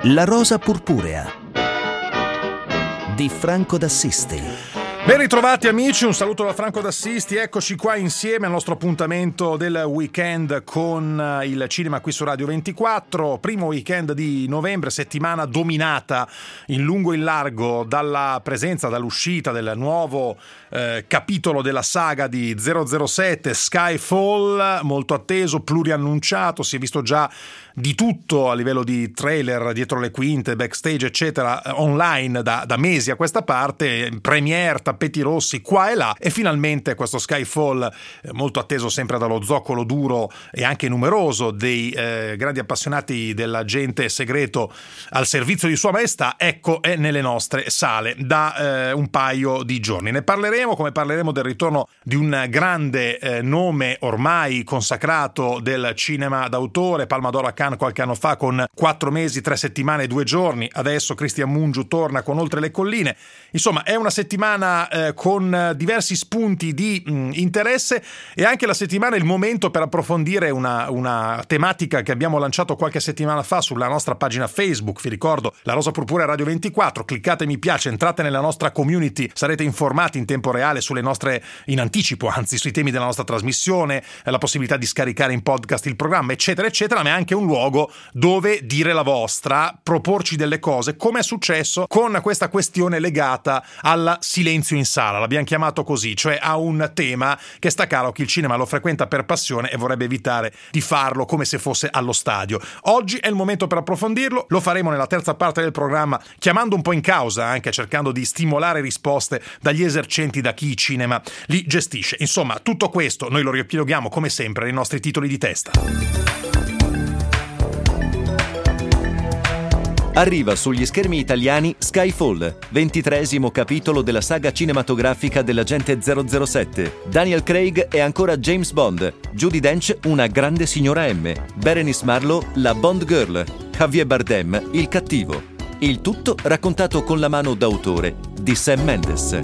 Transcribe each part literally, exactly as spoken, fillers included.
La rosa purpurea di Franco d'Assisti. Ben ritrovati amici, un saluto da Franco d'Assisti, eccoci qua insieme al nostro appuntamento del weekend con il cinema qui su Radio ventiquattro, primo weekend di novembre, settimana dominata in lungo e in largo dalla presenza, dall'uscita del nuovo eh, capitolo della saga di zero zero sette, Skyfall, molto atteso, pluriannunciato, si è visto già di tutto a livello di trailer, dietro le quinte, backstage eccetera, online da, da mesi a questa parte, premiere, tappeti rossi qua e là, e finalmente questo Skyfall eh, molto atteso sempre dallo zoccolo duro e anche numeroso dei eh, grandi appassionati dell'agente segreto al servizio di Sua Maestà, ecco, è nelle nostre sale da eh, un paio di giorni. Ne parleremo, come parleremo del ritorno di un grande eh, nome ormai consacrato del cinema d'autore, Palma d'Oro a Cannes qualche anno fa con quattro mesi, tre settimane e due giorni, adesso Cristian Mungiu torna con Oltre le colline. Insomma, è una settimana eh, con diversi spunti di mh, interesse, e anche la settimana è il momento per approfondire una, una tematica che abbiamo lanciato qualche settimana fa sulla nostra pagina Facebook. Vi ricordo, La Rosa Purpurea Radio ventiquattro, cliccate mi piace, entrate nella nostra community, sarete informati in tempo reale sulle nostre, in anticipo anzi, sui temi della nostra trasmissione, la possibilità di scaricare in podcast il programma eccetera eccetera, ma è anche un luogo dove dire la vostra, proporci delle cose, come è successo con questa questione legata al silenzio in sala, l'abbiamo chiamato così, cioè a un tema che sta caro a chi il cinema lo frequenta per passione e vorrebbe evitare di farlo come se fosse allo stadio. Oggi è il momento per approfondirlo, lo faremo nella terza parte del programma, chiamando un po' in causa, anche cercando di stimolare risposte dagli esercenti, da chi il cinema li gestisce. Insomma, tutto questo noi lo riepiloghiamo come sempre nei nostri titoli di testa. Arriva sugli schermi italiani Skyfall, ventitreesimo capitolo della saga cinematografica dell'agente zero zero sette. Daniel Craig è ancora James Bond, Judi Dench una grande signora M, Berenice Marlowe la Bond Girl, Javier Bardem il cattivo. Il tutto raccontato con la mano d'autore di Sam Mendes.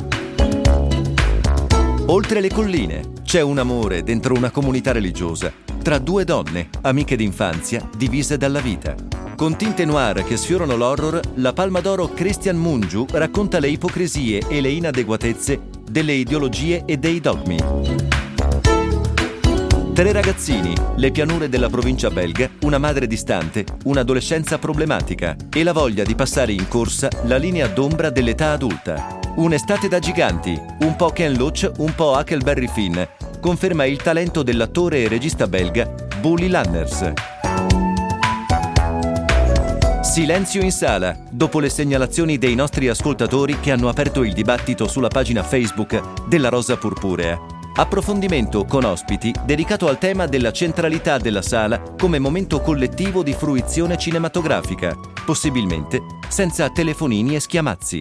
Oltre le colline c'è un amore dentro una comunità religiosa, tra due donne, amiche d'infanzia, divise dalla vita. Con tinte noir che sfiorano l'horror, la Palma d'Oro Cristian Mungiu racconta le ipocrisie e le inadeguatezze delle ideologie e dei dogmi. Tre ragazzini, le pianure della provincia belga, una madre distante, un'adolescenza problematica e la voglia di passare in corsa la linea d'ombra dell'età adulta. Un'estate da giganti, un po' Ken Loach, un po' Huckleberry Finn, conferma il talento dell'attore e regista belga Bully Lanners. Silenzio in sala, dopo le segnalazioni dei nostri ascoltatori che hanno aperto il dibattito sulla pagina Facebook della Rosa Purpurea. Approfondimento con ospiti dedicato al tema della centralità della sala come momento collettivo di fruizione cinematografica, possibilmente senza telefonini e schiamazzi.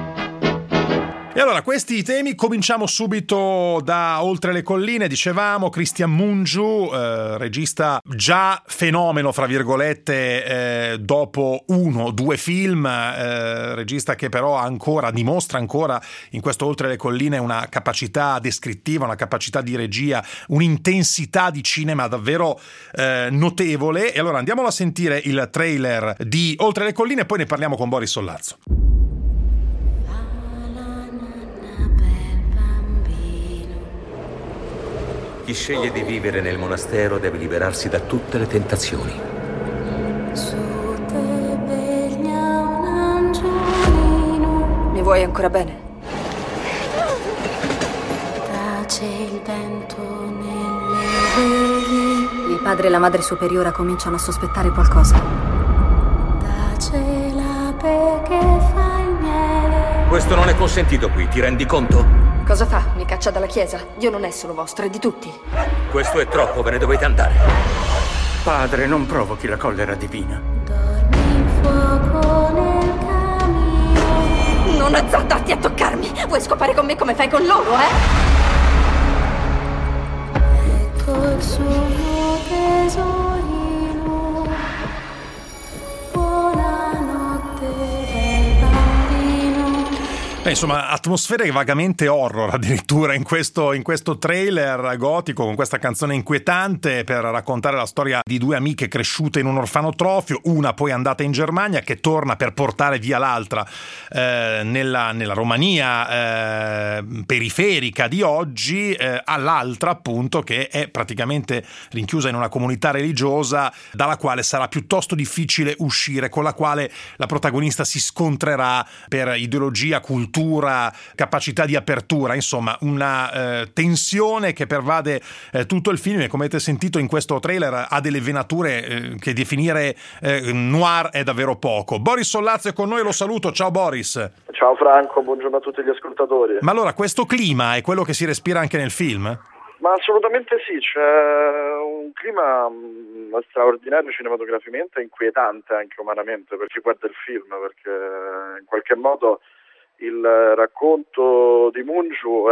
E allora, questi temi, cominciamo subito da Oltre le colline. Dicevamo, Cristian Mungiu, eh, regista già fenomeno fra virgolette eh, dopo uno, due film, eh, regista che però ancora dimostra ancora in questo Oltre le colline una capacità descrittiva, una capacità di regia, un'intensità di cinema davvero eh, notevole. E allora andiamolo a sentire il trailer di Oltre le colline e poi ne parliamo con Boris Sollazzo. Chi sceglie di vivere nel monastero deve liberarsi da tutte le tentazioni. Mi vuoi ancora bene? Il padre e la madre superiora cominciano a sospettare qualcosa. Questo non è consentito qui, ti rendi conto? Cosa fa? Mi caccia dalla chiesa? Dio non è solo vostro, è di tutti. Questo è troppo, ve ne dovete andare. Padre, non provochi la collera divina. Non azzardarti a toccarmi! Vuoi scopare con me come fai con loro, eh? Ecco il suo tesorino. Buonanotte, bel bambino. Beh, insomma, atmosfere vagamente horror addirittura in questo, in questo trailer gotico, con questa canzone inquietante per raccontare la storia di due amiche cresciute in un orfanotrofio, una poi andata in Germania che torna per portare via l'altra eh, nella, nella Romania eh, periferica di oggi, eh, all'altra appunto che è praticamente rinchiusa in una comunità religiosa dalla quale sarà piuttosto difficile uscire, con la quale la protagonista si scontrerà per ideologia, cultura, capacità di apertura, insomma una eh, tensione che pervade eh, tutto il film e, come avete sentito in questo trailer, ha delle venature eh, che definire eh, noir è davvero poco. Boris Sollazzo è con noi, lo saluto. Ciao Boris. Ciao Franco, buongiorno a tutti gli ascoltatori. Ma allora, questo clima è quello che si respira anche nel film? Ma assolutamente sì, c'è un clima mh, straordinario cinematograficamente e inquietante anche umanamente per chi guarda il film, perché in qualche modo il racconto di Mungiu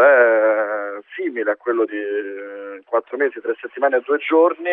è simile a quello di quattro mesi, tre settimane e due giorni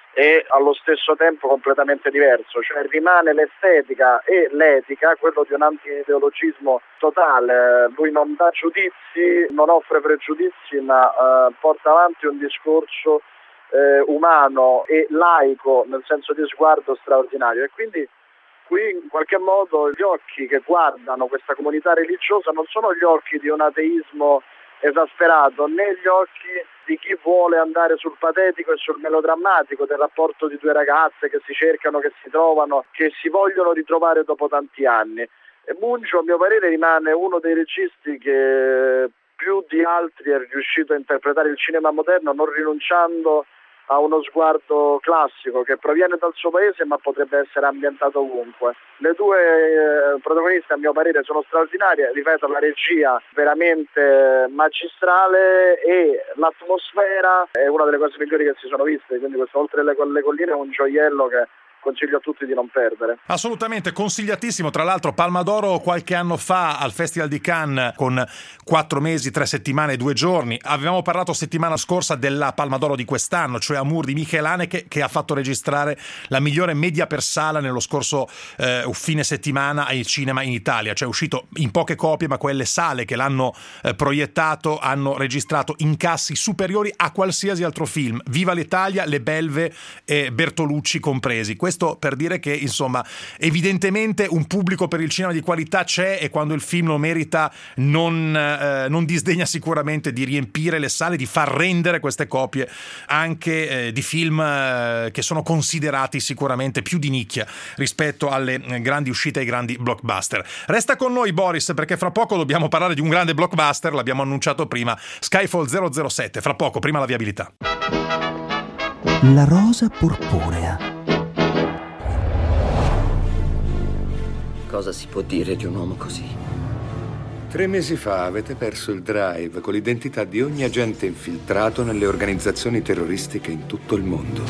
e allo stesso tempo completamente diverso, cioè rimane l'estetica e l'etica, quello di un anti-ideologismo totale. Lui non dà giudizi, non offre pregiudizi, ma eh, porta avanti un discorso eh, umano e laico nel senso di sguardo straordinario, e quindi qui in qualche modo gli occhi che guardano questa comunità religiosa non sono gli occhi di un ateismo esasperato, né gli occhi di chi vuole andare sul patetico e sul melodrammatico del rapporto di due ragazze che si cercano, che si trovano, che si vogliono ritrovare dopo tanti anni. E Mungiu, a mio parere, rimane uno dei registi che più di altri è riuscito a interpretare il cinema moderno non rinunciando a uno sguardo classico che proviene dal suo paese ma potrebbe essere ambientato ovunque. Le due eh, protagoniste, a mio parere, sono straordinarie, ripeto, la regia veramente magistrale e l'atmosfera è una delle cose migliori che si sono viste, quindi questo Oltre le, le colline è un gioiello che consiglio a tutti di non perdere. Assolutamente, consigliatissimo. Tra l'altro Palma d'Oro qualche anno fa al Festival di Cannes con quattro mesi, tre settimane e due giorni. Avevamo parlato settimana scorsa della Palma d'Oro di quest'anno, cioè Amour di Michel Haneke, che ha fatto registrare la migliore media per sala nello scorso eh, fine settimana ai cinema in Italia, cioè è uscito in poche copie, ma quelle sale che l'hanno eh, proiettato hanno registrato incassi superiori a qualsiasi altro film. Viva l'Italia, Le Belve e Bertolucci compresi. Questo per dire che, insomma, evidentemente un pubblico per il cinema di qualità c'è, e quando il film lo merita non, eh, non disdegna sicuramente di riempire le sale, di far rendere queste copie anche eh, di film eh, che sono considerati sicuramente più di nicchia rispetto alle eh, grandi uscite e ai grandi blockbuster. Resta con noi Boris, perché fra poco dobbiamo parlare di un grande blockbuster, l'abbiamo annunciato prima, Skyfall zero zero sette, fra poco, prima la viabilità. La rosa purpurea. Cosa si può dire di un uomo così? Tre mesi fa avete perso il drive con l'identità di ogni agente infiltrato nelle organizzazioni terroristiche in tutto il mondo.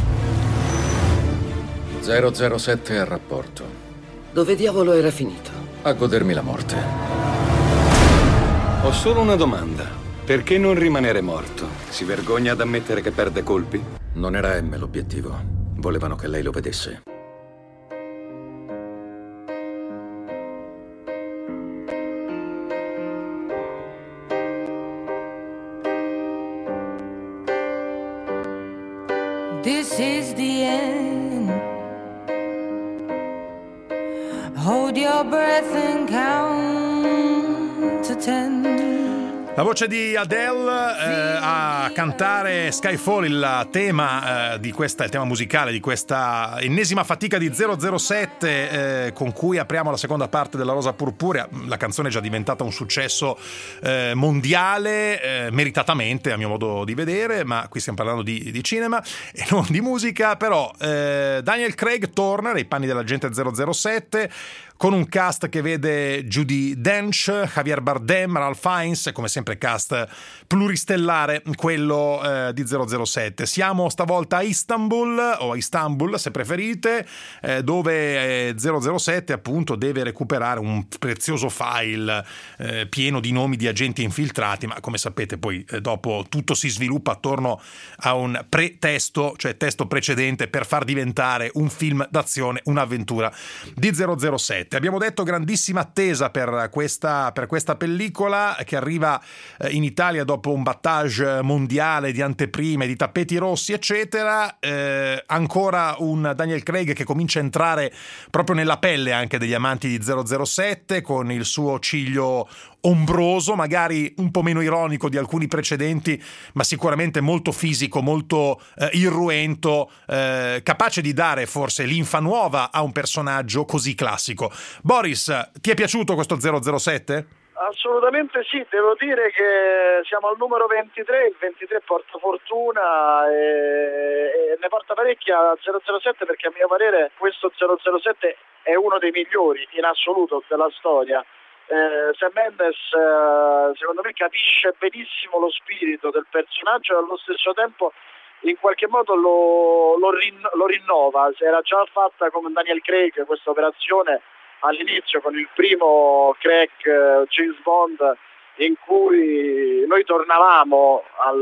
zero zero sette è al rapporto. Dove diavolo era finito? A godermi la morte. Ho solo una domanda. Perché non rimanere morto? Si vergogna ad ammettere che perde colpi? Non era M l'obiettivo. Volevano che lei lo vedesse. This is the end. Hold your breath and count to ten. La voce di Adele eh, a cantare Skyfall, il tema eh, di questa, il tema musicale di questa ennesima fatica di zero zero sette eh, con cui apriamo la seconda parte della Rosa Purpurea. La canzone è già diventata un successo eh, mondiale, eh, meritatamente a mio modo di vedere, ma qui stiamo parlando di, di cinema e non di musica. Però eh, Daniel Craig torna nei panni dell'agente zero zero sette con un cast che vede Judi Dench, Javier Bardem, Ralph Fiennes, come sempre sempre cast pluristellare quello eh, di zero zero sette. Siamo stavolta a Istanbul, o a Istanbul se preferite, eh, dove eh, zero zero sette appunto deve recuperare un prezioso file eh, pieno di nomi di agenti infiltrati, ma come sapete poi eh, dopo tutto si sviluppa attorno a un pre-testo, cioè testo precedente, per far diventare un film d'azione, un'avventura di zero zero sette. Abbiamo detto grandissima attesa per questa, per questa pellicola che arriva eh, in Italia dopo un battage mondiale di anteprime, di tappeti rossi eccetera, eh, ancora un Daniel Craig che comincia a entrare proprio nella pelle anche degli amanti di zero zero sette, con il suo ciglio ombroso, magari un po' meno ironico di alcuni precedenti, ma sicuramente molto fisico, molto eh, irruento, eh, capace di dare forse linfa nuova a un personaggio così classico. Boris, ti è piaciuto questo zero zero sette? Assolutamente sì, devo dire che siamo al numero ventitré, il ventitré porta fortuna e, e ne porta parecchia a zero zero sette, perché a mio parere questo zero zero sette è uno dei migliori in assoluto della storia. Eh, Sam Mendes eh, secondo me capisce benissimo lo spirito del personaggio e allo stesso tempo in qualche modo lo, lo, rin- lo rinnova. Si era già fatta con Daniel Craig questa operazione all'inizio con il primo Craig uh, James Bond, in cui noi tornavamo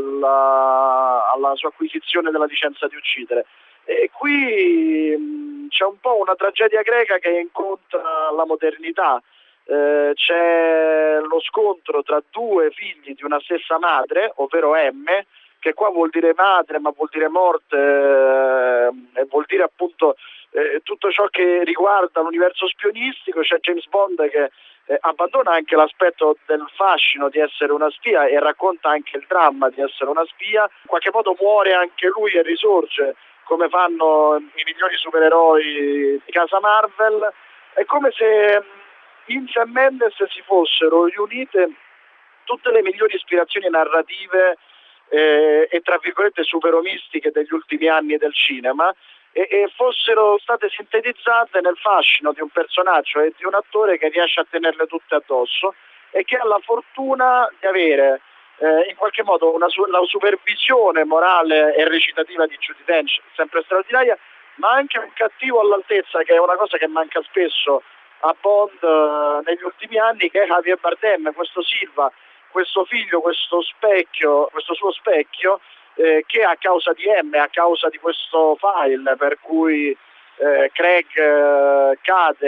alla, alla sua acquisizione della licenza di uccidere, e qui mh, c'è un po' una tragedia greca che incontra la modernità. Eh, c'è lo scontro tra due figli di una stessa madre, ovvero M, che qua vuol dire madre ma vuol dire morte eh, e vuol dire appunto eh, tutto ciò che riguarda l'universo spionistico. C'è James Bond che eh, abbandona anche l'aspetto del fascino di essere una spia e racconta anche il dramma di essere una spia. In qualche modo muore anche lui e risorge, come fanno i migliori supereroi di casa Marvel. È come se in Sam Mendes si fossero riunite tutte le migliori ispirazioni narrative eh, e tra virgolette superomistiche degli ultimi anni del cinema e, e fossero state sintetizzate nel fascino di un personaggio e di un attore che riesce a tenerle tutte addosso e che ha la fortuna di avere eh, in qualche modo una su- la supervisione morale e recitativa di Judi Dench, sempre straordinaria, ma anche un cattivo all'altezza, che è una cosa che manca spesso a Bond uh, negli ultimi anni, che è Javier Bardem, questo Silva, questo figlio, questo specchio, questo suo specchio, eh, che a causa di M, a causa di questo file per cui eh, Craig eh,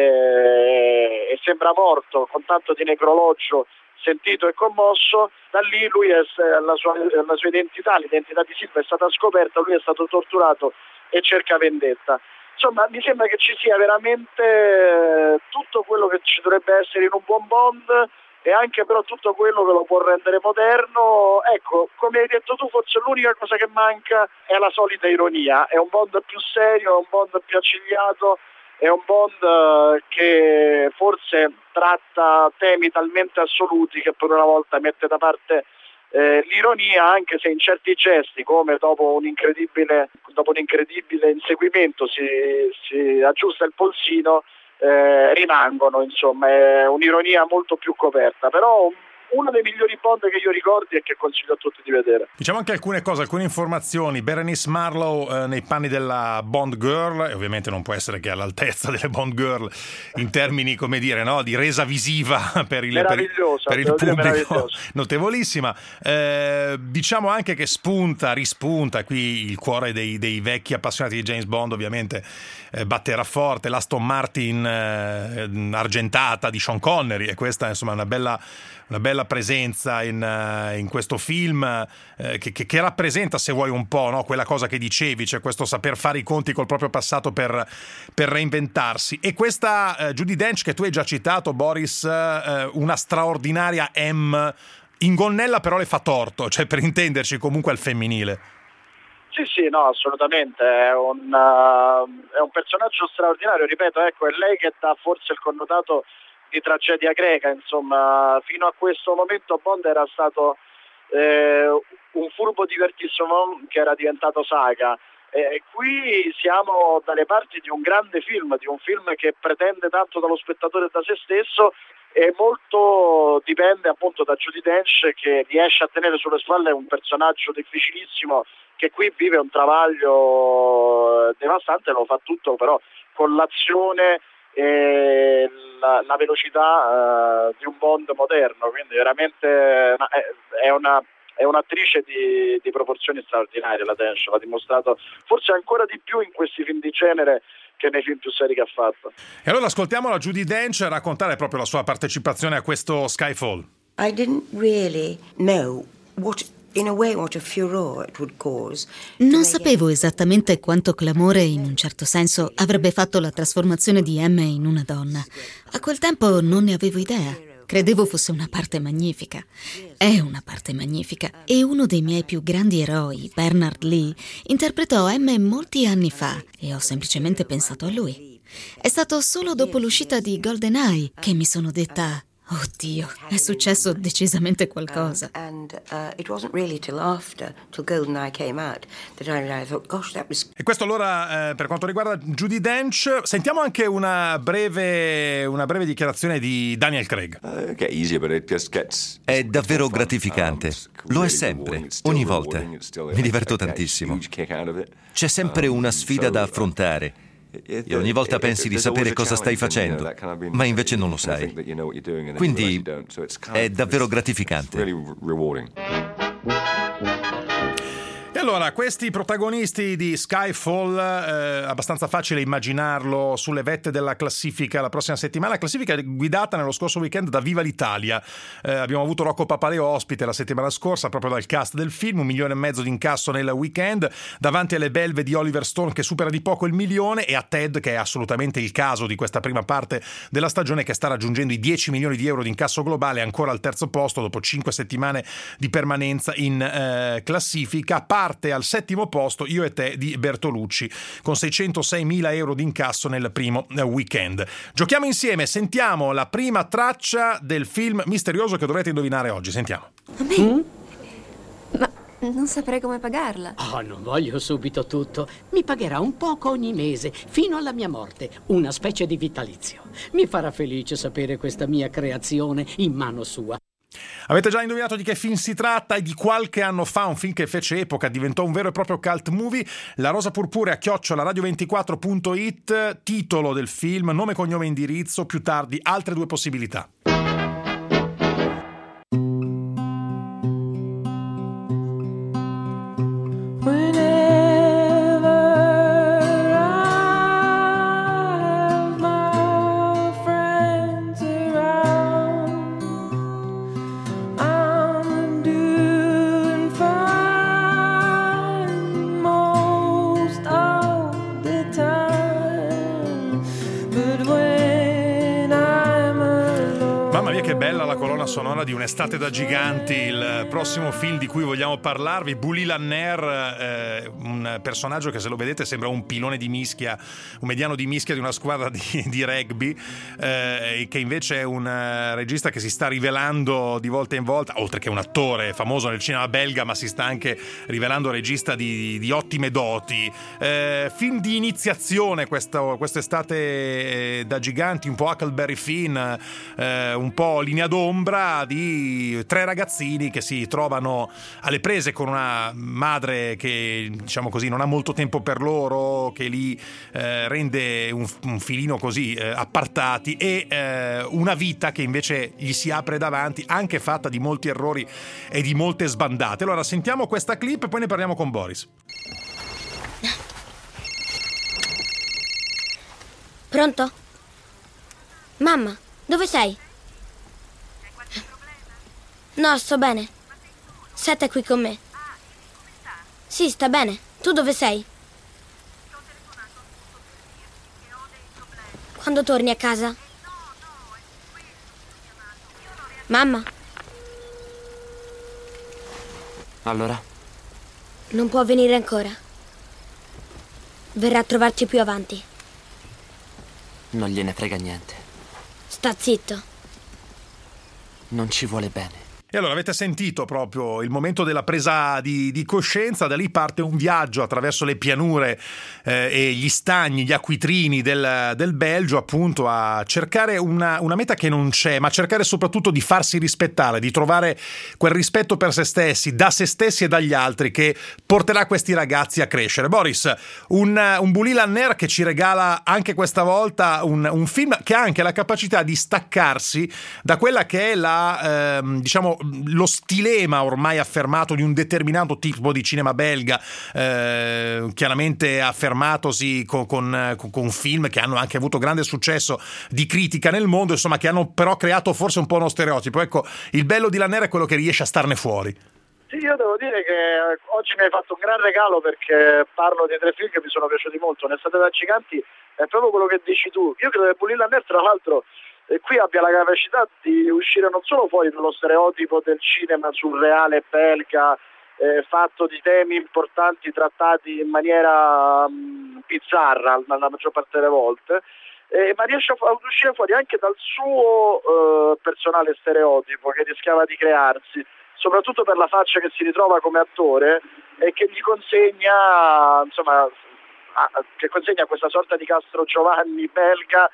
cade e sembra morto, con tanto di necrologio sentito e commosso, da lì lui è, la, sua, la sua identità, l'identità di Silva è stata scoperta, lui è stato torturato e cerca vendetta. Insomma, mi sembra che ci sia veramente tutto quello che ci dovrebbe essere in un buon Bond e anche però tutto quello che lo può rendere moderno. Ecco, come hai detto tu, forse l'unica cosa che manca è la solita ironia. È un Bond più serio, è un Bond più accigliato, è un Bond che forse tratta temi talmente assoluti che per una volta mette da parte Eh, l'ironia, anche se in certi gesti, come dopo un incredibile dopo un incredibile inseguimento si, si aggiusta il polsino, eh, rimangono, insomma è un'ironia molto più coperta, però uno dei migliori Bond che io ricordi e che consiglio a tutti di vedere. Diciamo anche alcune cose, alcune informazioni. Berenice Marlowe eh, nei panni della Bond Girl, e ovviamente non può essere che all'altezza delle Bond Girl in termini, come dire, no, di resa visiva per il, per il, per il pubblico, notevolissima. Eh, diciamo anche che spunta, rispunta qui il cuore dei, dei vecchi appassionati di James Bond, ovviamente eh, batterà forte l'Aston Martin eh, argentata di Sean Connery, e questa insomma è una bella una bella presenza in, in questo film eh, che, che, che rappresenta, se vuoi, un po', no, quella cosa che dicevi, cioè questo saper fare i conti col proprio passato per, per reinventarsi. E questa eh, Judi Dench che tu hai già citato, Boris, eh, una straordinaria M, in gonnella però le fa torto, cioè per intenderci comunque al femminile. Sì, sì, no, assolutamente, è un, uh, è un personaggio straordinario, ripeto, ecco, è lei che dà forse il connotato di tragedia greca, insomma, fino a questo momento Bond era stato eh, un furbo divertissimo che era diventato saga, Eh, qui siamo dalle parti di un grande film, di un film che pretende tanto dallo spettatore e da se stesso, e molto dipende appunto da Judi Dench, che riesce a tenere sulle spalle un personaggio difficilissimo, che qui vive un travaglio devastante, lo fa tutto però con l'azione e la, la velocità uh, di un Bond moderno, quindi veramente è, è una è un'attrice di, di proporzioni straordinarie, la Dench, l'ha dimostrato forse ancora di più in questi film di genere che nei film più seri che ha fatto. E allora ascoltiamo la Judi Dench raccontare proprio la sua partecipazione a questo Skyfall. I didn't really know what in a way what a furore it would cause. Non sapevo esattamente quanto clamore, in un certo senso, avrebbe fatto la trasformazione di M in una donna. A quel tempo non ne avevo idea. Credevo fosse una parte magnifica. È una parte magnifica. E uno dei miei più grandi eroi, Bernard Lee, interpretò M molti anni fa e ho semplicemente pensato a lui. È stato solo dopo l'uscita di GoldenEye che mi sono detta: oddio, è successo decisamente qualcosa. E questo allora eh, per quanto riguarda Judi Dench. Sentiamo anche una breve, una breve dichiarazione di Daniel Craig. È davvero gratificante. Lo è sempre, ogni volta. Mi diverto tantissimo. C'è sempre una sfida da affrontare. E ogni volta pensi di sapere cosa stai facendo, ma invece non lo sai. Quindi è davvero gratificante. E allora, questi protagonisti di Skyfall, eh, abbastanza facile immaginarlo sulle vette della classifica la prossima settimana. La classifica è guidata nello scorso weekend da Viva l'Italia. Eh, abbiamo avuto Rocco Papaleo ospite la settimana scorsa, proprio dal cast del film, un milione e mezzo di incasso nel weekend, davanti alle belve di Oliver Stone che supera di poco il milione, e a Ted, che è assolutamente il caso di questa prima parte della stagione, che sta raggiungendo i dieci milioni di euro di incasso globale, ancora al terzo posto dopo cinque settimane di permanenza in eh, classifica. Parte al settimo posto Io e te di Bertolucci con seicentoseimila euro di incasso nel primo weekend. Giochiamo insieme, sentiamo la prima traccia del film misterioso che dovrete indovinare oggi. Sentiamo. A me? Mm? Ma non saprei come pagarla. Oh, non voglio subito tutto. Mi pagherà un poco ogni mese fino alla mia morte, una specie di vitalizio. Mi farà felice sapere questa mia creazione in mano sua. Avete già indovinato di che film si tratta? È di qualche anno fa, un film che fece epoca, diventò un vero e proprio cult movie. La Rosa Purpurea, chiocciola radio ventiquattro punto it, titolo del film, nome, cognome, indirizzo, più tardi altre due possibilità. Sonora di Un'estate da giganti, il prossimo film di cui vogliamo parlarvi. Bully Lanner, eh, un personaggio che, se lo vedete, sembra un pilone di mischia, un mediano di mischia di una squadra di, di rugby, eh, che invece è un uh, regista che si sta rivelando di volta in volta, oltre che un attore famoso nel cinema belga, ma si sta anche rivelando regista di, di ottime doti. Eh, film di iniziazione questo, quest'estate da giganti, un po' Huckleberry Finn, eh, un po' Linea d'ombra, di tre ragazzini che si trovano alle prese con una madre che, diciamo così, non ha molto tempo per loro, che li eh, rende un, un filino così eh, appartati, e eh, una vita che invece gli si apre davanti, anche fatta di molti errori e di molte sbandate. Allora sentiamo questa clip e poi ne parliamo con Boris. Pronto? Mamma, dove sei? No, sto bene. Sette è qui con me. Sì, sta bene. Tu dove sei? Quando torni a casa? Mamma? Allora? Non può venire ancora. Verrà a trovarci più avanti. Non gliene frega niente. Sta zitto. Non ci vuole bene. E allora avete sentito proprio il momento della presa di, di coscienza, da lì parte un viaggio attraverso le pianure eh, e gli stagni, gli acquitrini del, del Belgio, appunto a cercare una, una meta che non c'è, ma cercare soprattutto di farsi rispettare, di trovare quel rispetto per se stessi, da se stessi e dagli altri, che porterà questi ragazzi a crescere. Boris, un, un Bully Lanner che ci regala anche questa volta un, un film che ha anche la capacità di staccarsi da quella che è la, ehm, diciamo, lo stilema ormai affermato di un determinato tipo di cinema belga, eh, chiaramente affermatosi con, con, con film che hanno anche avuto grande successo di critica nel mondo, insomma, che hanno però creato forse un po' uno stereotipo. Ecco, il bello di Lanner è quello che riesce a starne fuori. Sì, io devo dire che oggi mi hai fatto un gran regalo, perché parlo di tre film che mi sono piaciuti molto. Un'estate da giganti è proprio quello che dici tu. Io credo che Bully Lanner, tra l'altro, e qui abbia la capacità di uscire non solo fuori dallo stereotipo del cinema surreale belga, eh, fatto di temi importanti trattati in maniera mh, bizzarra la maggior parte delle volte, eh, ma riesce a uscire fuori anche dal suo eh, personale stereotipo che rischiava di crearsi, soprattutto per la faccia che si ritrova come attore e che gli consegna, insomma, a, che consegna questa sorta di Castro Giovanni belga.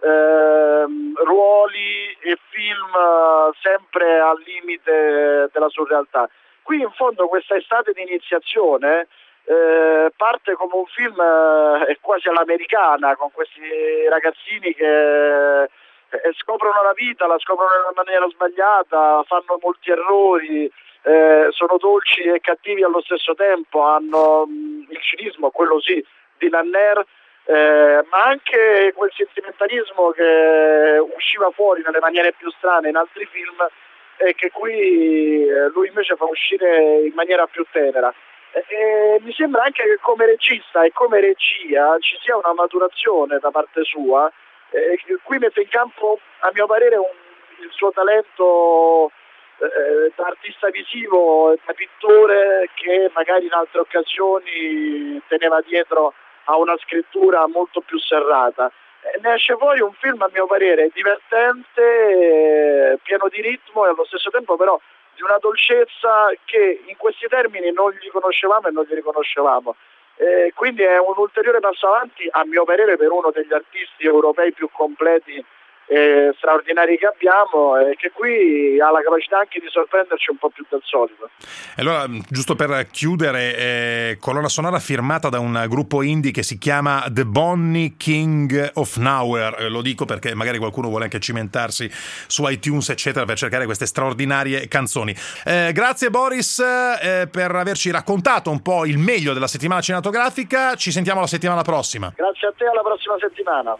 Eh, ruoli e film eh, sempre al limite della surrealtà. Qui in fondo questa estate di iniziazione eh, parte come un film eh, quasi all'americana, con questi ragazzini che eh, scoprono la vita, la scoprono in una maniera sbagliata, fanno molti errori, eh, sono dolci e cattivi allo stesso tempo, hanno mh, il cinismo, quello sì, di Lanner, Eh, ma anche quel sentimentalismo che usciva fuori nelle maniere più strane in altri film e che qui eh, lui invece fa uscire in maniera più tenera. E, e mi sembra anche che come regista e come regia ci sia una maturazione da parte sua, eh, che qui mette in campo, a mio parere, un, il suo talento eh, da artista visivo e da pittore, che magari in altre occasioni teneva dietro ha una scrittura molto più serrata. E ne esce fuori un film, a mio parere, divertente, pieno di ritmo e allo stesso tempo però di una dolcezza che in questi termini non gli conoscevamo e non gli riconoscevamo. E quindi è un ulteriore passo avanti, a mio parere, per uno degli artisti europei più completi e straordinari che abbiamo, e che qui ha la capacità anche di sorprenderci un po' più del solito. E allora, giusto per chiudere, eh, colonna sonora firmata da un gruppo indie che si chiama The Bonnie King of Nowhere. Eh, lo dico perché magari qualcuno vuole anche cimentarsi su iTunes eccetera per cercare queste straordinarie canzoni. Eh, grazie Boris eh, per averci raccontato un po' il meglio della settimana cinematografica. Ci sentiamo la settimana prossima. Grazie a te, alla prossima settimana.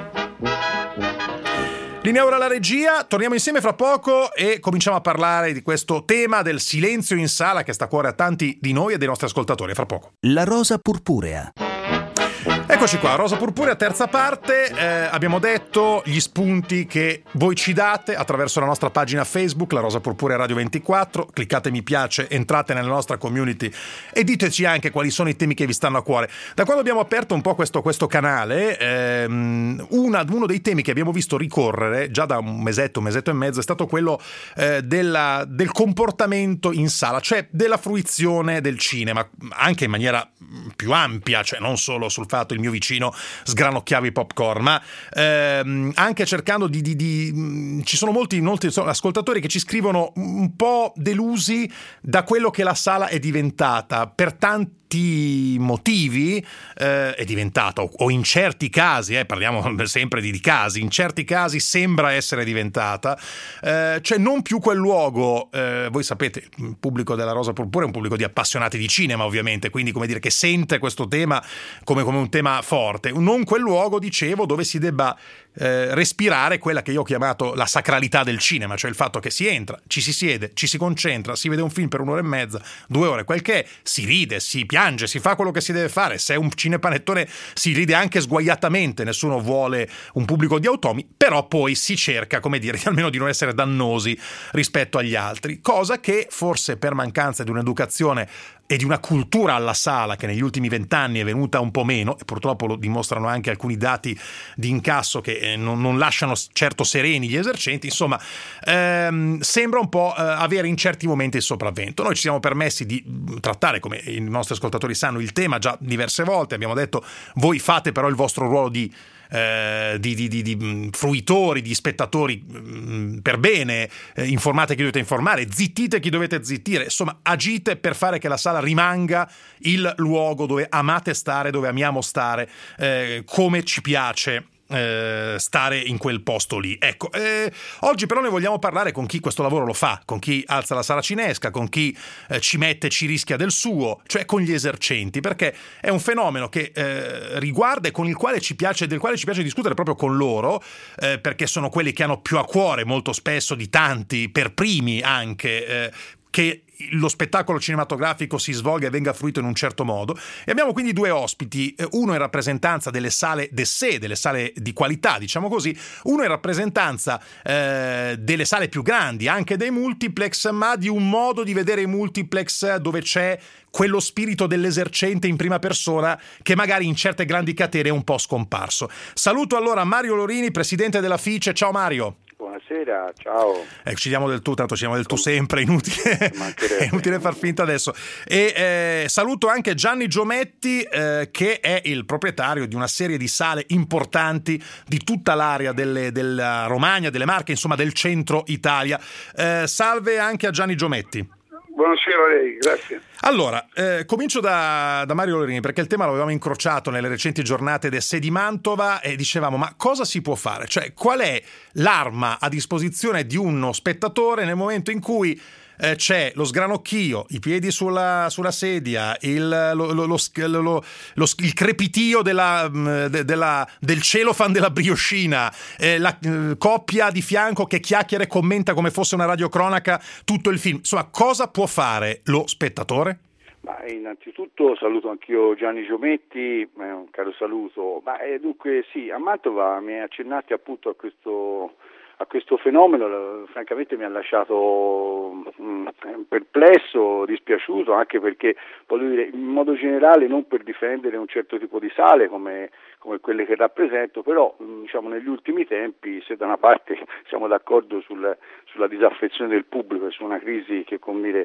Linea ora alla regia, torniamo insieme fra poco e cominciamo a parlare di questo tema del silenzio in sala che sta a cuore a tanti di noi e dei nostri ascoltatori. Fra poco. La rosa purpurea. Eccoci qua, Rosa Purpurea, terza parte. Eh, abbiamo detto gli spunti che voi ci date attraverso la nostra pagina Facebook, La Rosa Purpurea Radio ventiquattro. Cliccate mi piace, entrate nella nostra community e diteci anche quali sono i temi che vi stanno a cuore. Da quando abbiamo aperto un po' questo, questo canale, ehm, una, uno dei temi che abbiamo visto ricorrere già da un mesetto, un mesetto e mezzo, è stato quello eh, della, del comportamento in sala, cioè della fruizione del cinema, anche in maniera più ampia, cioè non solo sul fatto il mio vicino sgranocchiava i popcorn, ma ehm, anche cercando di, di, di ci sono molti, molti ascoltatori che ci scrivono un po' delusi da quello che la sala è diventata per tanti motivi, eh, è diventata, o, o in certi casi, eh, parliamo sempre di, di casi, in certi casi sembra essere diventata, eh, cioè non più quel luogo, eh, voi sapete, il pubblico della Rosa Purpurea è un pubblico di appassionati di cinema ovviamente, quindi come dire che sente questo tema come, come un tema forte, non quel luogo, dicevo, dove si debba eh, respirare quella che io ho chiamato la sacralità del cinema, cioè il fatto che si entra, ci si siede, ci si concentra, si vede un film per un'ora e mezza, due ore, quel che è, si ride, si piange, si fa quello che si deve fare, se è un cinepanettone si ride anche sguaiatamente, nessuno vuole un pubblico di automi, però poi si cerca, come dire, almeno di non essere dannosi rispetto agli altri, cosa che forse per mancanza di un'educazione e di una cultura alla sala che negli ultimi vent'anni è venuta un po' meno, e purtroppo lo dimostrano anche alcuni dati di incasso che eh, non, non lasciano certo sereni gli esercenti, insomma ehm, sembra un po' eh, avere in certi momenti il sopravvento. Noi ci siamo permessi di trattare, come i nostri ascoltatori sanno, il tema già diverse volte, abbiamo detto voi fate però il vostro ruolo di Eh, di, di, di, di fruitori, di spettatori mh, per bene, eh, informate chi dovete informare, zittite chi dovete zittire, insomma agite per fare che la sala rimanga il luogo dove amate stare, dove amiamo stare, eh, come ci piace Eh, stare in quel posto lì. Ecco, eh, oggi però noi vogliamo parlare con chi questo lavoro lo fa, con chi alza la saracinesca, con chi eh, ci mette, ci rischia del suo, cioè con gli esercenti, perché è un fenomeno che eh, riguarda e con il quale ci piace, del quale ci piace discutere proprio con loro, eh, perché sono quelli che hanno più a cuore molto spesso di tanti, per primi anche, eh, che lo spettacolo cinematografico si svolga e venga fruito in un certo modo. E abbiamo quindi due ospiti, uno in rappresentanza delle sale de sé, delle sale di qualità, diciamo così, uno in rappresentanza eh, delle sale più grandi, anche dei multiplex, ma di un modo di vedere i multiplex dove c'è quello spirito dell'esercente in prima persona che magari in certe grandi catene è un po' scomparso. Saluto allora Mario Lorini, presidente della FICE. Ciao Mario. Buonasera, ciao. Ecco, ci diamo del tu, tanto ci diamo del tu sempre, inutile, è inutile far finta adesso. E eh, saluto anche Gianni Giometti, eh, che è il proprietario di una serie di sale importanti di tutta l'area delle, della Romagna, delle Marche, insomma del centro Italia. Eh, salve anche a Gianni Giometti. Buonasera a lei, grazie. Allora, eh, comincio da, da Mario Lorini, perché il tema l'avevamo incrociato nelle recenti giornate del S E di Mantova e dicevamo, ma cosa si può fare? Cioè, qual è l'arma a disposizione di uno spettatore nel momento in cui eh, c'è lo sgranocchio, i piedi sulla, sulla sedia, il, lo, lo, lo, lo, lo, il crepitio della, de, della, del celofan della brioscina, eh, la eh, coppia di fianco che chiacchiera e commenta come fosse una radiocronaca tutto il film. Insomma, cosa può fare lo spettatore? Ma innanzitutto saluto anch'io Gianni Giometti, eh, un caro saluto. Ma eh, dunque sì, a Mantova mi accennati appunto a questo a questo fenomeno, francamente mi ha lasciato mh, perplesso, dispiaciuto, anche perché, voglio dire, in modo generale, non per difendere un certo tipo di sale come, come quelle che rappresento, però mh, diciamo negli ultimi tempi, se da una parte siamo d'accordo sul, sulla disaffezione del pubblico e su una crisi che, come dire,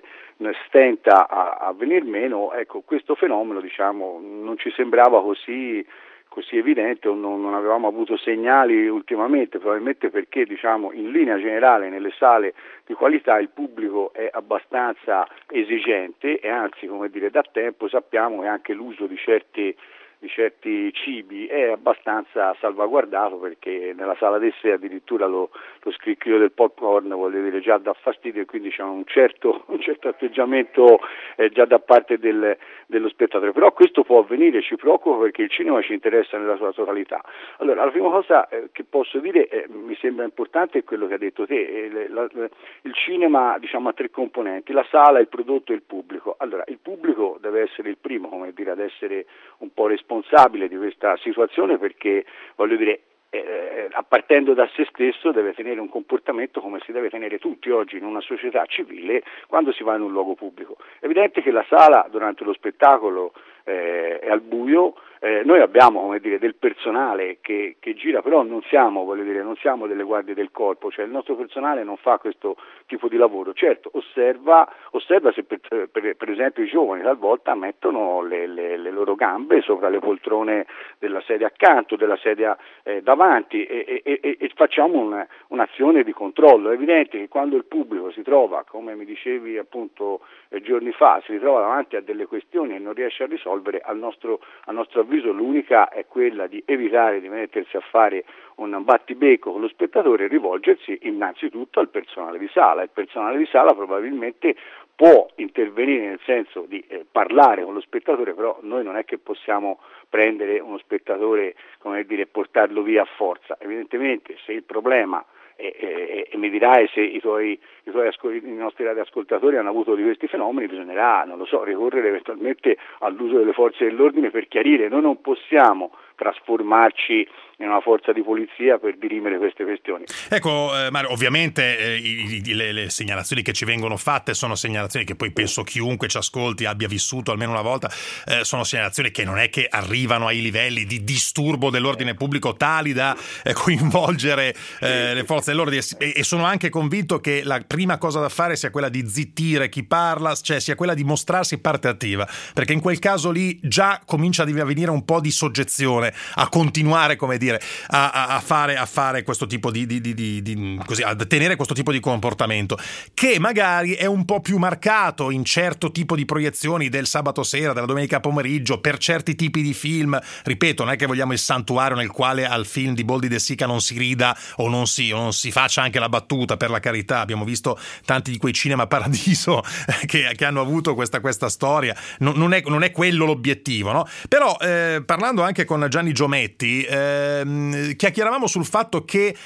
stenta a, a venir meno, ecco, questo fenomeno, diciamo, non ci sembrava così così evidente, o non, non avevamo avuto segnali ultimamente, probabilmente perché, diciamo, in linea generale nelle sale di qualità il pubblico è abbastanza esigente e anzi, come dire, da tempo sappiamo che anche l'uso di certi di certi cibi è abbastanza salvaguardato, perché nella sala del sé addirittura lo, lo scricchio del popcorn, voglio dire, già dà fastidio, e quindi c'è un certo, un certo atteggiamento eh, già da parte del, dello spettatore. Però questo può avvenire, ci preoccupa perché il cinema ci interessa nella sua totalità. Allora, la prima cosa eh, che posso dire, eh, mi sembra importante, è quello che hai detto te, eh, la, la, il cinema, diciamo, ha tre componenti: la sala, il prodotto e il pubblico. Allora, il pubblico deve essere il primo, come dire, ad essere un po' responsabile di questa situazione, perché, voglio dire, eh, appartendo da se stesso deve tenere un comportamento come si deve tenere tutti oggi in una società civile quando si va in un luogo pubblico. È evidente che la sala durante lo spettacolo eh, è al buio. Eh, noi abbiamo, come dire, del personale che, che gira, però non siamo, voglio dire, non siamo delle guardie del corpo, cioè il nostro personale non fa questo tipo di lavoro. Certo, osserva, osserva se per, per, per esempio i giovani talvolta mettono le, le, le loro gambe sopra le poltrone della sedia accanto, della sedia eh, davanti, e, e, e, e facciamo un, un'azione di controllo. È evidente che quando il pubblico si trova, come mi dicevi appunto eh, giorni fa, si ritrova davanti a delle questioni e non riesce a risolvere, al nostro, al nostro avviso l'unica è quella di evitare di mettersi a fare un battibecco con lo spettatore e rivolgersi innanzitutto al personale di sala. Il personale di sala probabilmente può intervenire nel senso di eh, parlare con lo spettatore, però noi non è che possiamo prendere uno spettatore, come dire, e portarlo via a forza. Evidentemente, se il problema E, e, e mi dirai se i tuoi, i, tuoi ascol- i nostri radioascoltatori hanno avuto di questi fenomeni, bisognerà, non lo so, ricorrere eventualmente all'uso delle forze dell'ordine per chiarire. Noi non possiamo trasformarci in una forza di polizia per dirimere queste questioni. Ecco, eh, Mario, ovviamente eh, i, i, le, le segnalazioni che ci vengono fatte sono segnalazioni che poi penso chiunque ci ascolti abbia vissuto almeno una volta, eh, sono segnalazioni che non è che arrivano ai livelli di disturbo dell'ordine pubblico tali da eh, coinvolgere eh, le forze dell'ordine, e, e sono anche convinto che la prima cosa da fare sia quella di zittire chi parla, cioè sia quella di mostrarsi parte attiva, perché in quel caso lì già comincia a venire un po' di soggezione a continuare, come dire, A, a, a, fare, a fare questo tipo di, di, di, di, di così, a tenere questo tipo di comportamento, che magari è un po' più marcato in certo tipo di proiezioni del sabato sera, della domenica pomeriggio, per certi tipi di film. Ripeto, non è che vogliamo il santuario nel quale al film di Boldi De Sica non si rida o non si, o non si faccia anche la battuta, per la carità. Abbiamo visto tanti di quei cinema paradiso che, che hanno avuto questa, questa storia. Non, non, è, non è quello l'obiettivo, no? Però eh, parlando anche con Gianni Giometti, eh, chiacchieravamo sul fatto che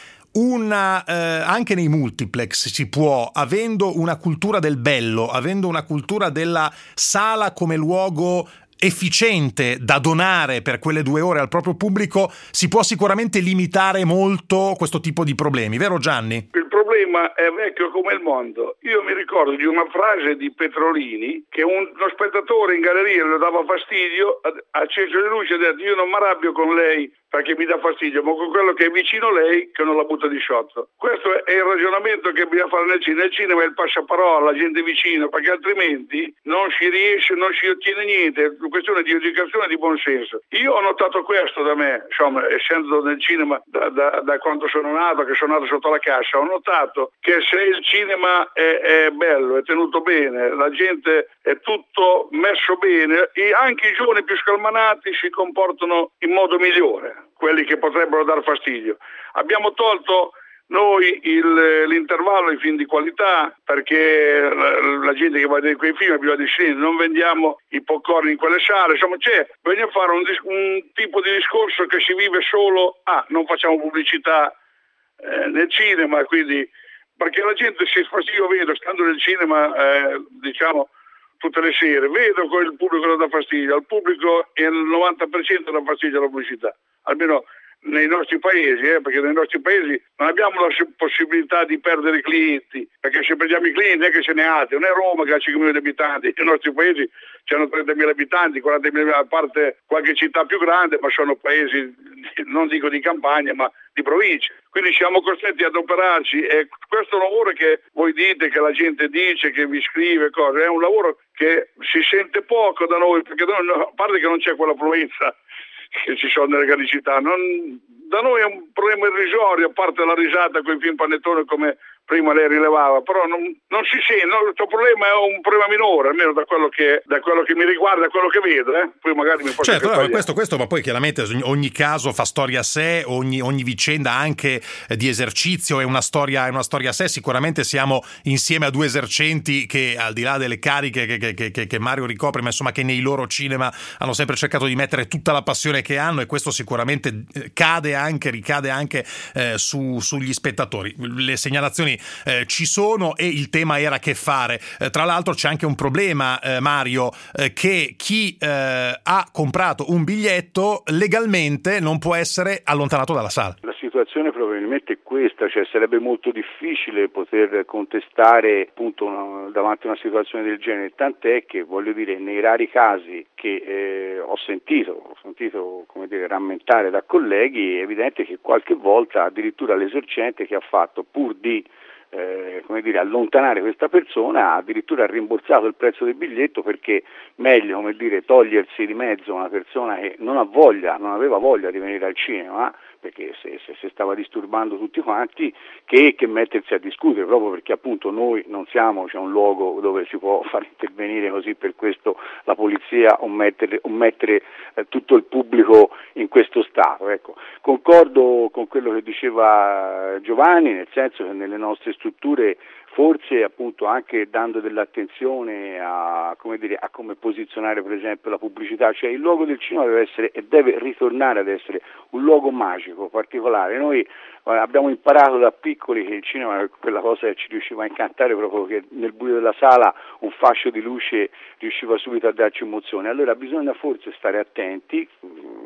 una eh, anche nei multiplex si può, avendo una cultura del bello, avendo una cultura della sala come luogo efficiente da donare per quelle due ore al proprio pubblico, si può sicuramente limitare molto questo tipo di problemi, vero Gianni? Il problema è vecchio come il mondo. Io mi ricordo di una frase di Petrolini che un, uno spettatore in galleria le dava fastidio, ha acceso le luci e ha detto: io non mi arrabbio con lei perché mi dà fastidio, ma con quello che è vicino a lei che non la butta di sciotto. Questo è il ragionamento che bisogna fare nel cinema. Nel cinema è il passaparola, la gente vicino, perché altrimenti non si riesce, non si ottiene niente. È una questione di educazione e di buonsenso. Io ho notato questo da me, insomma, essendo nel cinema da, da, da quando sono nato, che sono nato sotto la cassa, ho notato che se il cinema è, è bello, è tenuto bene, la gente è tutto messo bene, e anche i giovani più scalmanati si comportano in modo migliore, quelli che potrebbero dar fastidio. Abbiamo tolto noi il, l'intervallo ai film di qualità, perché la, la gente che va a vedere quei film più a discendere, non vendiamo i popcorn in quelle sale, insomma c'è, bisogna fare un, un tipo di discorso che si vive solo, ah, non facciamo pubblicità eh, nel cinema, quindi, perché la gente si io vedo, stando nel cinema, eh, diciamo, tutte le sere, vedo che il pubblico non dà fastidio, al pubblico il novanta per cento dà fastidio alla pubblicità, almeno nei nostri paesi, eh, perché nei nostri paesi non abbiamo la possibilità di perdere i clienti, perché se perdiamo i clienti non è che ce ne altri, non è Roma che ha cinque milioni di abitanti, nei nostri paesi c'hanno trentamila abitanti, quarantamila, a parte qualche città più grande, ma sono paesi, non dico di campagna, ma di provincia, quindi siamo costretti ad operarci, e questo lavoro che voi dite, che la gente dice, che vi scrive cose, è un lavoro che si sente poco da noi, perché noi, a parte che non c'è quell'affluenza che ci sono nelle grandi città, non, da noi è un problema irrisorio, a parte la risata con i film panettone come prima lei rilevava, però non, non si sente, no, il tuo problema è un problema minore, almeno da quello che, da quello che mi riguarda, da quello che vedo, eh? Poi magari mi posso certo, allora, questo, questo, ma poi chiaramente ogni caso fa storia a sé, ogni, ogni vicenda anche di esercizio è una storia, è una storia a sé. Sicuramente siamo insieme a due esercenti che, al di là delle cariche che, che, che, che Mario ricopre, ma insomma che nei loro cinema hanno sempre cercato di mettere tutta la passione che hanno, e questo sicuramente cade anche, ricade anche eh, su, sugli spettatori. Le segnalazioni Eh, ci sono, e il tema era che fare. Eh, tra l'altro c'è anche un problema, eh, Mario, eh, che chi eh, ha comprato un biglietto legalmente non può essere allontanato dalla sala. La situazione probabilmente è questa, cioè sarebbe molto difficile poter contestare appunto una, davanti a una situazione del genere, tant'è che, voglio dire, nei rari casi che eh, ho sentito, ho sentito come dire, rammentare da colleghi, è evidente che qualche volta addirittura l'esercente che ha fatto, pur di Eh, come dire, allontanare questa persona, ha addirittura rimborsato il prezzo del biglietto, perché meglio, come dire, togliersi di mezzo una persona che non ha voglia, non aveva voglia di venire al cinema, perché se, se, se stava disturbando tutti quanti, che, che mettersi a discutere, proprio perché appunto noi non siamo, c'è un luogo dove si può far intervenire così per questo la polizia o mettere, o mettere eh, tutto il pubblico in questo stato. Ecco, concordo con quello che diceva Giovanni, nel senso che nelle nostre strutture, forse appunto anche dando dell'attenzione a come dire, a come posizionare per esempio la pubblicità, cioè il luogo del cinema deve essere e deve ritornare ad essere un luogo magico, particolare. Noi eh, abbiamo imparato da piccoli che il cinema è quella cosa che ci riusciva a incantare, proprio che nel buio della sala un fascio di luce riusciva subito a darci emozione. Allora bisogna forse stare attenti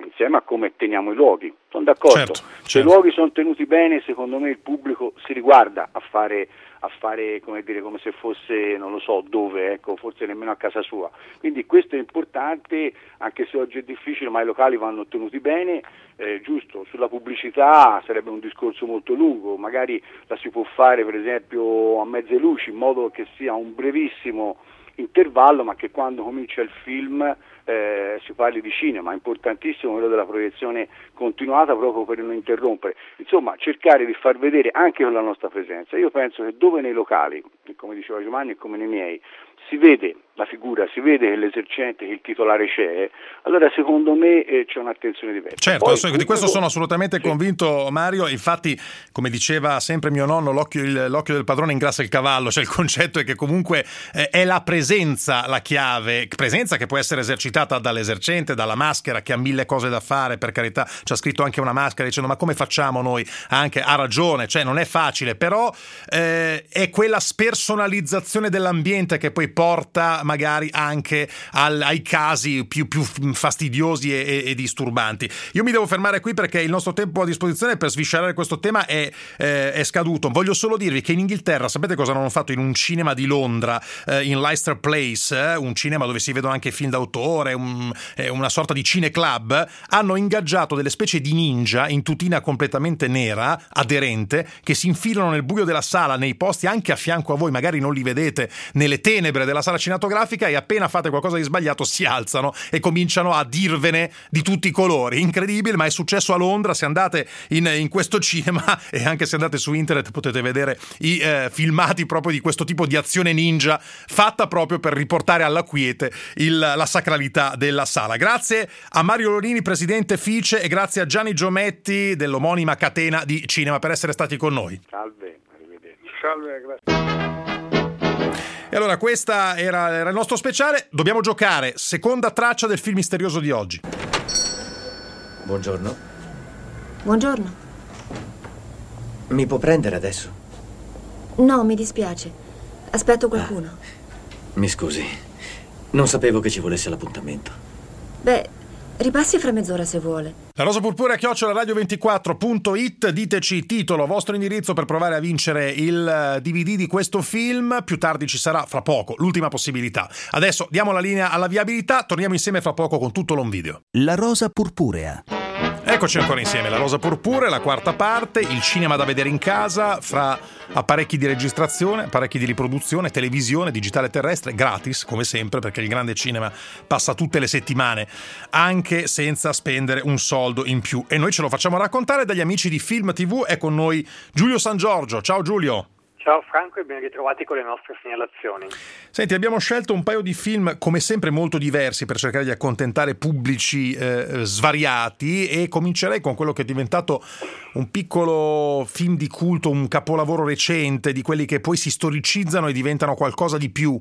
insieme a come teniamo i luoghi. Sono d'accordo, certo, se certo. i luoghi sono tenuti bene, secondo me il pubblico si riguarda a fare, a fare come dire, come se fosse, non lo so dove, ecco, forse nemmeno a casa sua. Quindi questo è importante, anche se oggi è difficile, ma i locali vanno tenuti bene. Eh, giusto, sulla pubblicità sarebbe un discorso molto lungo, magari la si può fare per esempio a mezze luci, in modo che sia un brevissimo intervallo, ma che quando comincia il film eh, si parli di cinema. È importantissimo quello della proiezione continuata, proprio per non interrompere, insomma cercare di far vedere anche con la nostra presenza. Io penso che dove nei locali, come diceva Giovanni e come nei miei, si vede la figura, si vede che l'esercente, che il titolare c'è, allora secondo me eh, c'è un'attenzione diversa. Certo, Poi, di questo pubblico... sono assolutamente sì. convinto, Mario. Infatti, come diceva sempre mio nonno, l'occhio, il, l'occhio del padrone ingrassa il cavallo, cioè il concetto è che comunque eh, è la presenza la chiave, presenza che può essere esercitata dall'esercente, dalla maschera che ha mille cose da fare, per carità, ci ha scritto anche una maschera dicendo ma come facciamo noi? Anche ha ragione, cioè non è facile, però eh, è quella spersonalizzazione dell'ambiente che poi porta magari anche al, ai casi più, più fastidiosi e, e, e disturbanti. Io mi devo fermare qui perché il nostro tempo a disposizione per sviscerare questo tema è, eh, è scaduto. Voglio solo dirvi che in Inghilterra, sapete cosa hanno fatto in un cinema di Londra, eh, in Leicester Place, eh, un cinema dove si vedono anche film d'autore, un, eh, una sorta di cineclub, hanno ingaggiato delle specie di ninja in tutina completamente nera, aderente, che si infilano nel buio della sala, nei posti anche a fianco a voi, magari non li vedete, nelle tenebre della sala cinematografica, e appena fate qualcosa di sbagliato si alzano e cominciano a dirvene di tutti i colori. Incredibile, ma è successo a Londra. Se andate in, in questo cinema, e anche se andate su internet, potete vedere i eh, filmati proprio di questo tipo di azione ninja fatta proprio per riportare alla quiete il, la sacralità della sala. Grazie a Mario Lorini, presidente F I C E, e grazie a Gianni Giometti dell'omonima catena di cinema per essere stati con noi. Salve, arrivederci. Salve, grazie. E allora questa era, era il nostro speciale. Dobbiamo giocare. Seconda traccia del film misterioso di oggi. Buongiorno. Buongiorno. Mi può prendere adesso? No, mi dispiace. Aspetto qualcuno. Ah, mi scusi. Non sapevo che ci volesse l'appuntamento. Beh, ripassi fra mezz'ora se vuole. La Rosa Purpurea chiocciola radio ventiquattro punto it. Diteci titolo, vostro indirizzo per provare a vincere il D V D di questo film. Più tardi ci sarà, fra poco, l'ultima possibilità. Adesso diamo la linea alla viabilità. Torniamo insieme fra poco con tutto l'home video. La Rosa Purpurea. Eccoci ancora insieme, La Rosa Purpurea, la quarta parte, il cinema da vedere in casa, fra apparecchi di registrazione, apparecchi di riproduzione, televisione, digitale terrestre, gratis, come sempre, perché il grande cinema passa tutte le settimane, anche senza spendere un soldo in più. E noi ce lo facciamo raccontare dagli amici di Film tivù. È con noi Giulio San Giorgio. Ciao Giulio. Ciao Franco e ben ritrovati con le nostre segnalazioni. Senti, abbiamo scelto un paio di film come sempre molto diversi per cercare di accontentare pubblici eh, svariati, e comincerei con quello che è diventato un piccolo film di culto, un capolavoro recente, di quelli che poi si storicizzano e diventano qualcosa di più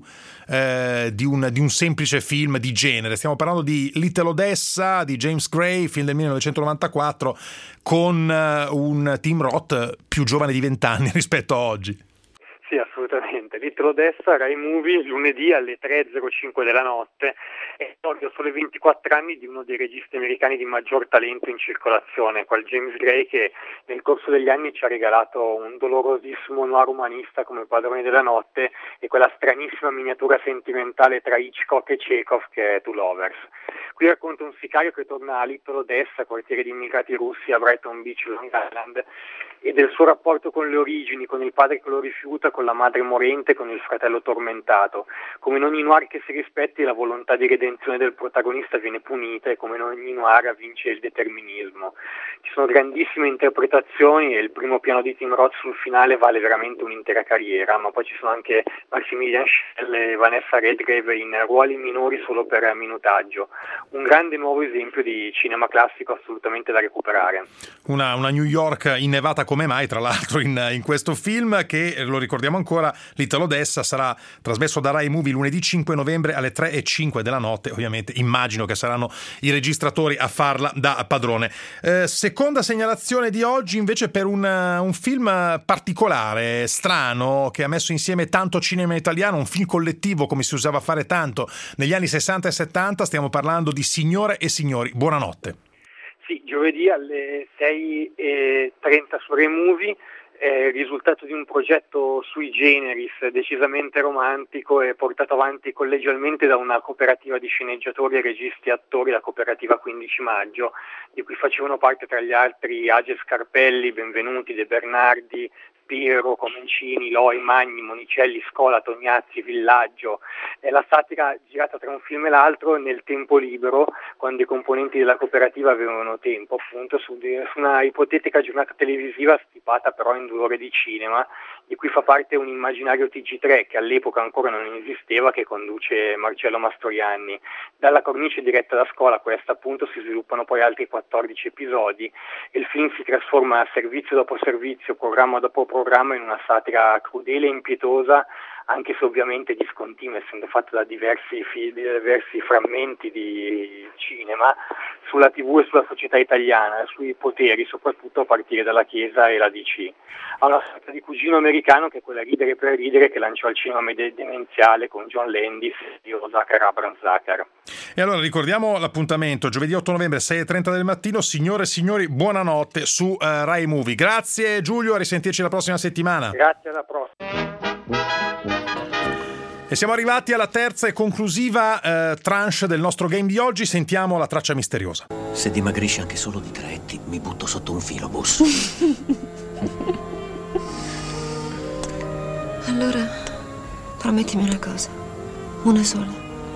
eh, di, un, di un semplice film di genere. Stiamo parlando di Little Odessa di James Gray, film del millenovecentonovantaquattro, con uh, un Tim Roth più giovane di vent'anni rispetto a oggi. Sì, assolutamente. Little Odessa, Rai Movie, lunedì alle tre e zero cinque della notte, è storia solo ventiquattro anni di uno dei registi americani di maggior talento in circolazione, quel James Gray, che nel corso degli anni ci ha regalato un dolorosissimo noir umanista come Padroni della notte e quella stranissima miniatura sentimentale tra Hitchcock e Chekhov che è Two Lovers. Qui racconta un sicario che torna a Little Odessa, quartiere di immigrati russi a Brighton Beach, Long Island, e del suo rapporto con le origini, con il padre che lo rifiuta, con la madre morente, con il fratello tormentato. Come in ogni noir che si rispetti, la volontà di redenzione del protagonista viene punita, e come in ogni noir vince il determinismo. Ci sono grandissime interpretazioni, e il primo piano di Tim Roth sul finale vale veramente un'intera carriera, ma poi ci sono anche Maximilian Schell e Vanessa Redgrave in ruoli minori solo per minutaggio. Un grande nuovo esempio di cinema classico assolutamente da recuperare. Una, una New York innevata come mai, tra l'altro, in, in questo film che, lo ricordiamo ancora, Little Odessa, sarà trasmesso da Rai Movie lunedì cinque novembre alle tre e cinque della notte. Ovviamente immagino che saranno i registratori a farla da padrone. Eh, seconda segnalazione di oggi invece per un, un film particolare, strano, che ha messo insieme tanto cinema italiano, un film collettivo come si usava a fare tanto negli anni sessanta e settanta. Stiamo parlando di Signore e signori, buonanotte. Sì, giovedì alle sei e trenta su Rai Movie, è il risultato di un progetto sui generis decisamente romantico e portato avanti collegialmente da una cooperativa di sceneggiatori e registi e attori, la cooperativa quindici maggio, di cui facevano parte tra gli altri Age Scarpelli, Benvenuti, De Bernardi, Piero, Comencini, Loi, Magni, Monicelli, Scola, Tognazzi, Villaggio. È la satira girata tra un film e l'altro nel tempo libero, quando i componenti della cooperativa avevano tempo, appunto, su, su una ipotetica giornata televisiva stipata però in due ore di cinema, di cui fa parte un immaginario T G tre che all'epoca ancora non esisteva, che conduce Marcello Mastroianni. Dalla cornice diretta da Scola, questa appunto, si sviluppano poi altri quattordici episodi e il film si trasforma servizio dopo servizio, programma dopo programma, in una satira crudele e impietosa, anche se ovviamente discontinua, essendo fatta da diversi, fi- diversi frammenti di cinema, sulla tivù e sulla società italiana, sui poteri, soprattutto a partire dalla Chiesa e la D C. Ha una sorta di cugino americano che è quella Ridere per ridere, che lanciò il cinema med- demenziale con John Landis e Zachar Abraham Zachar. E allora ricordiamo l'appuntamento, giovedì otto novembre, sei e trenta del mattino. Signore e signori, buonanotte su uh, Rai Movie. Grazie Giulio, a risentirci la prossima settimana. Grazie, alla prossima. E siamo arrivati alla terza e conclusiva eh, tranche del nostro game di oggi. Sentiamo la traccia misteriosa. Se dimagrisci anche solo di tre etti, mi butto sotto un filobus. Allora, promettimi una cosa, una sola,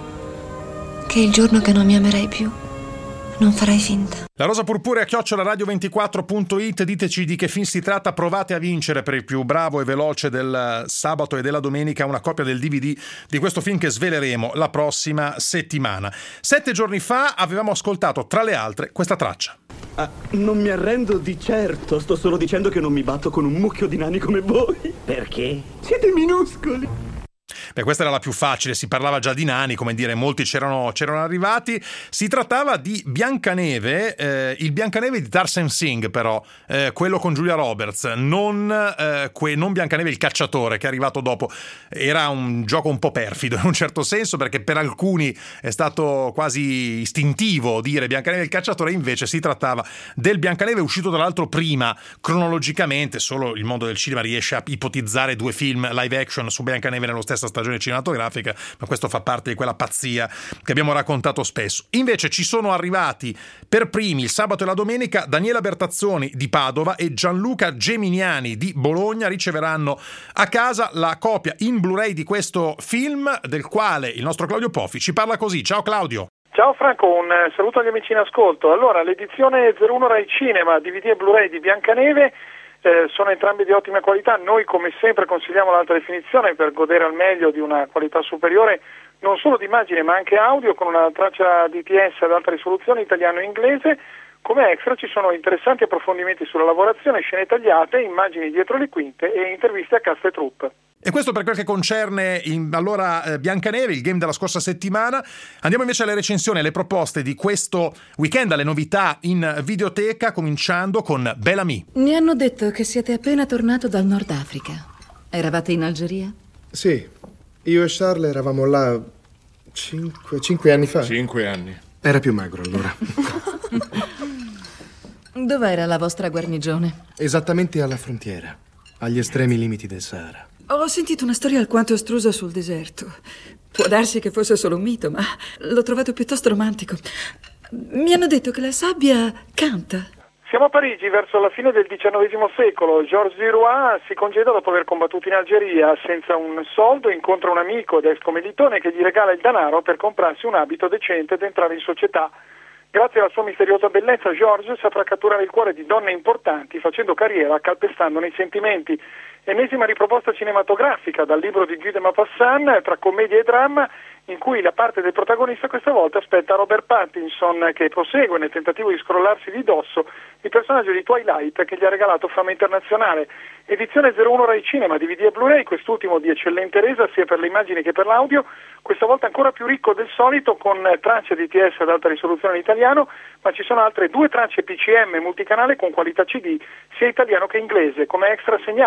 che il giorno che non mi amerai più, non farai finta. La rosa purpurea chiocciola radio ventiquattro punto it. Diteci di che film si tratta, provate a vincere per il più bravo e veloce del sabato e della domenica una copia del D V D di questo film che sveleremo la prossima settimana. Sette giorni fa avevamo ascoltato, tra le altre, questa traccia. Ah, non mi arrendo di certo, sto solo dicendo che non mi batto con un mucchio di nani come voi. Perché? Siete minuscoli. Beh, questa era la più facile, si parlava già di nani, come dire, molti c'erano, c'erano arrivati. Si trattava di Biancaneve, eh, il Biancaneve di Tarsem Singh però, eh, quello con Julia Roberts, non, eh, que- non Biancaneve il cacciatore che è arrivato dopo. Era un gioco un po' perfido in un certo senso, perché per alcuni è stato quasi istintivo dire Biancaneve il cacciatore, invece si trattava del Biancaneve uscito tra l'altro prima cronologicamente. Solo il mondo del cinema riesce a ipotizzare due film live action su Biancaneve nello stessa stagione cinematografica, ma questo fa parte di quella pazzia che abbiamo raccontato spesso. Invece ci sono arrivati per primi il sabato e la domenica Daniela Bertazzoni di Padova e Gianluca Geminiani di Bologna. Riceveranno a casa la copia in Blu-ray di questo film, del quale il nostro Claudio Poffi ci parla così. Ciao Claudio. Ciao Franco, un saluto agli amici in ascolto. Allora, l'edizione zero uno Rai Cinema, D V D e Blu-ray di Biancaneve Eh, sono entrambi di ottima qualità. Noi come sempre consigliamo l'alta definizione per godere al meglio di una qualità superiore non solo di immagine ma anche audio, con una traccia D T S ad alta risoluzione italiano e inglese. Come extra ci sono interessanti approfondimenti sulla lavorazione, scene tagliate, immagini dietro le quinte e interviste a cast e troupe. E questo per quel che concerne in, allora eh, Biancaneve, il game della scorsa settimana. Andiamo invece alle recensioni, alle proposte di questo weekend, alle novità in videoteca, cominciando con Bellamy. Mi hanno detto che siete appena tornato dal Nord Africa. Eravate in Algeria? Sì, io e Charles eravamo là cinque, cinque anni fa. Cinque anni. Era più magro allora. Dov'era la vostra guarnigione? Esattamente alla frontiera, agli estremi limiti del Sahara. Ho sentito una storia alquanto astrusa sul deserto. Può darsi che fosse solo un mito, ma l'ho trovato piuttosto romantico. Mi hanno detto che la sabbia canta. Siamo a Parigi, verso la fine del diciannovesimo secolo. Georges Duroy si congeda dopo aver combattuto in Algeria. Senza un soldo incontra un amico ed ex commilitone che gli regala il denaro per comprarsi un abito decente ed entrare in società. Grazie alla sua misteriosa bellezza, Georges saprà catturare il cuore di donne importanti, facendo carriera calpestandone i sentimenti. Ennesima riproposta cinematografica dal libro di Guy de Maupassant, tra commedia e dramma, in cui la parte del protagonista questa volta aspetta Robert Pattinson, che prosegue nel tentativo di scrollarsi di dosso il personaggio di Twilight che gli ha regalato fama internazionale. Edizione zero uno Rai Cinema, D V D e Blu-ray, quest'ultimo di eccellente resa sia per le immagini che per l'audio, questa volta ancora più ricco del solito, con tracce D T S ad alta risoluzione in italiano, ma ci sono altre due tracce P C M multicanale con qualità C D sia italiano che inglese. Come extra segnalo venti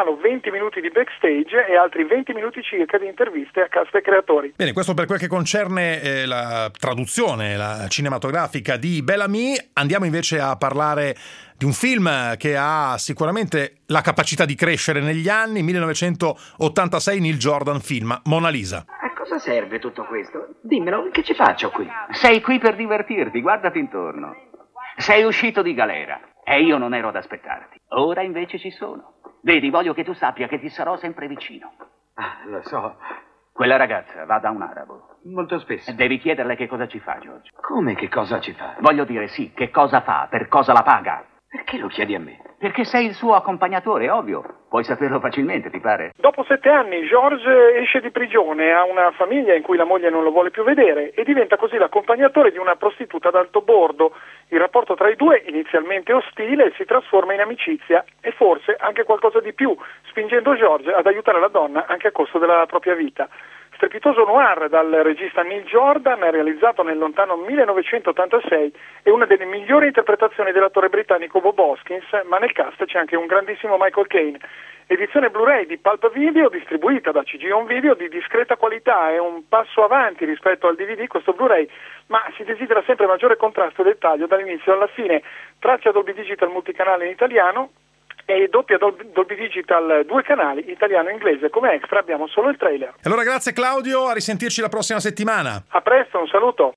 venti minuti di backstage e altri venti minuti circa di interviste a cast e creatori. Bene, questo per quel che concerne eh, la traduzione la cinematografica di Bellamy. Andiamo invece a parlare di un film che ha sicuramente la capacità di crescere negli anni. millenovecentottantasei, Neil Jordan, film Mona Lisa. A cosa serve tutto questo? Dimmelo, che ci faccio qui? Sei qui per divertirti, guardati intorno. Sei uscito di galera e io non ero ad aspettarti. Ora invece ci sono. Vedi, voglio che tu sappia che ti sarò sempre vicino. Ah, lo so. Quella ragazza va da un arabo. Molto spesso. Devi chiederle che cosa ci fa, George. Come che cosa ci fa? Voglio dire, sì, che cosa fa, per cosa la paga. Perché lo chiedi a me? Perché sei il suo accompagnatore, ovvio. Puoi saperlo facilmente, ti pare? Dopo sette anni George esce di prigione, ha una famiglia in cui la moglie non lo vuole più vedere e diventa così l'accompagnatore di una prostituta d'alto bordo. Il rapporto tra i due, inizialmente ostile, si trasforma in amicizia e forse anche qualcosa di più, spingendo George ad aiutare la donna anche a costo della propria vita. Strepitoso noir dal regista Neil Jordan, realizzato nel lontano millenovecentottantasei, è una delle migliori interpretazioni dell'attore britannico Bob Hoskins, ma nel cast c'è anche un grandissimo Michael Caine. Edizione Blu-ray di Pulp Video, distribuita da C G Home Video, di discreta qualità, è un passo avanti rispetto al D V D questo Blu-ray, ma si desidera sempre maggiore contrasto e dettaglio dall'inizio alla fine. Traccia Dolby Digital multicanale in italiano e doppia Dolby Digital due canali, italiano e inglese. Come extra abbiamo solo il trailer. Allora grazie Claudio, a risentirci la prossima settimana. A presto, un saluto.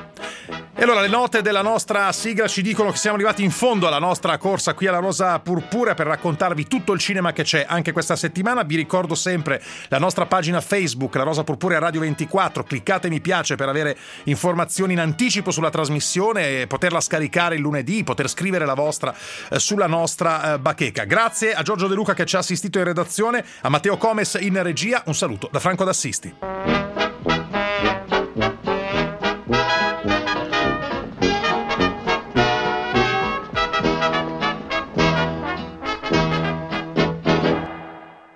E allora le note della nostra sigla ci dicono che siamo arrivati in fondo alla nostra corsa qui alla Rosa Purpurea per raccontarvi tutto il cinema che c'è anche questa settimana. Vi ricordo sempre la nostra pagina Facebook, La Rosa Purpurea Radio ventiquattro. Cliccate mi piace per avere informazioni in anticipo sulla trasmissione e poterla scaricare il lunedì, poter scrivere la vostra eh, sulla nostra eh, bacheca. Grazie a Giorgio De Luca che ci ha assistito in redazione, a Matteo Comes in regia. Un saluto da Franco D'Assisti.